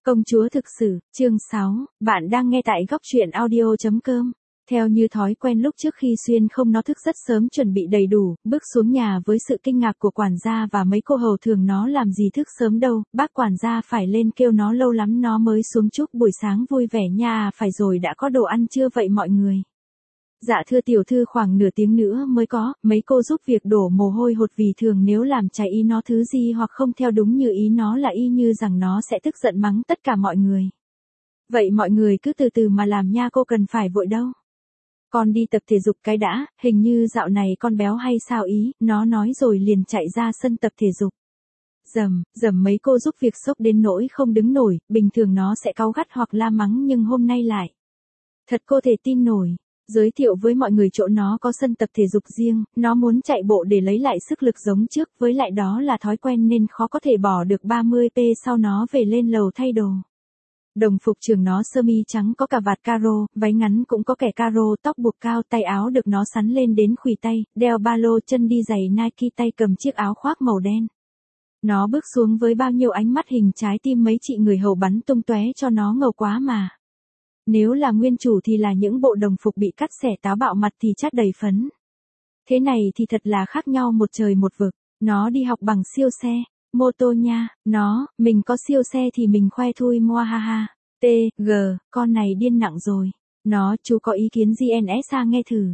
Công chúa thực sự, chương 6, bạn đang nghe tại góc truyện audio.com. Theo như thói quen lúc trước khi Xuyên không nó thức rất sớm chuẩn bị đầy đủ, bước xuống nhà với sự kinh ngạc của quản gia và mấy cô hầu thường nó làm gì thức sớm đâu, bác quản gia phải lên kêu nó lâu lắm nó mới xuống chúc buổi sáng vui vẻ nha, phải rồi đã có đồ ăn chưa vậy mọi người. Dạ thưa tiểu thư khoảng nửa tiếng nữa mới có, mấy cô giúp việc đổ mồ hôi hột vì thường nếu làm trái ý nó thứ gì hoặc không theo đúng như ý nó là y như rằng nó sẽ tức giận mắng tất cả mọi người. Vậy mọi người cứ từ từ mà làm nha, cô cần phải vội đâu. Con đi tập thể dục cái đã, hình như dạo này con béo hay sao ý, nó nói rồi liền chạy ra sân tập thể dục. Dầm mấy cô giúp việc sốc đến nỗi không đứng nổi, bình thường nó sẽ cáu gắt hoặc la mắng nhưng hôm nay lại. Thật cô thể tin nổi. Giới thiệu với mọi người chỗ nó có sân tập thể dục riêng, nó muốn chạy bộ để lấy lại sức lực giống trước, với lại đó là thói quen nên khó có thể bỏ được 30p sau nó về lên lầu thay đồ. Đồng phục trường nó sơ mi trắng có cà vạt caro, váy ngắn cũng có kẻ caro, tóc buộc cao, tay áo được nó sắn lên đến khuỷu tay, đeo ba lô, chân đi giày Nike, tay cầm chiếc áo khoác màu đen. Nó bước xuống với bao nhiêu ánh mắt hình trái tim, mấy chị người hầu bắn tung tóe cho nó ngầu quá mà. Nếu là nguyên chủ thì là những bộ đồng phục bị cắt xẻ táo bạo, mặt thì chát đầy phấn. Thế này thì thật là khác nhau một trời một vực. Nó đi học bằng siêu xe, mô tô nha, mình có siêu xe thì mình khoe thui moa ha ha. Con này điên nặng rồi. Chú có ý kiến GNSA nghe thử.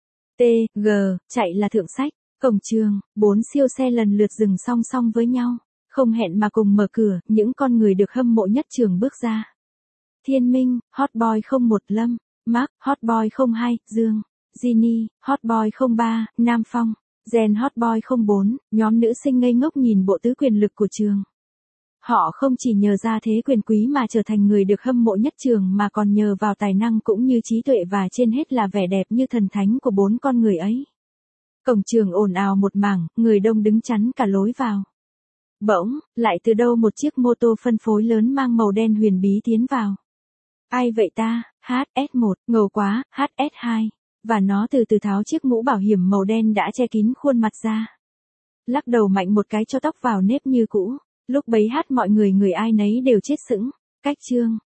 Chạy là thượng sách, cổng trường, 4 siêu xe lần lượt dừng song song với nhau. Không hẹn mà cùng mở cửa, những con người được hâm mộ nhất trường bước ra. Thiên Minh, Hot Boy 01 Lâm, Mark, Hot Boy 02, Dương, Ginny, Hot Boy 03, Nam Phong, Gen Hot Boy 04, nhóm nữ sinh ngây ngốc nhìn bộ tứ quyền lực của trường. Họ không chỉ nhờ ra thế quyền quý mà trở thành người được hâm mộ nhất trường mà còn nhờ vào tài năng cũng như trí tuệ và trên hết là vẻ đẹp như thần thánh của 4 con người ấy. Cổng trường ồn ào một mảng, người đông đứng chắn cả lối vào. Bỗng, lại từ đâu một chiếc mô tô phân phối lớn mang màu đen huyền bí tiến vào. Ai vậy ta? HS1, ngầu quá, HS2. Và nó từ từ tháo chiếc mũ bảo hiểm màu đen đã che kín khuôn mặt ra. Lắc đầu mạnh một cái cho tóc vào nếp như cũ. Lúc bấy hát mọi người ai nấy đều chết sững. Cách chương,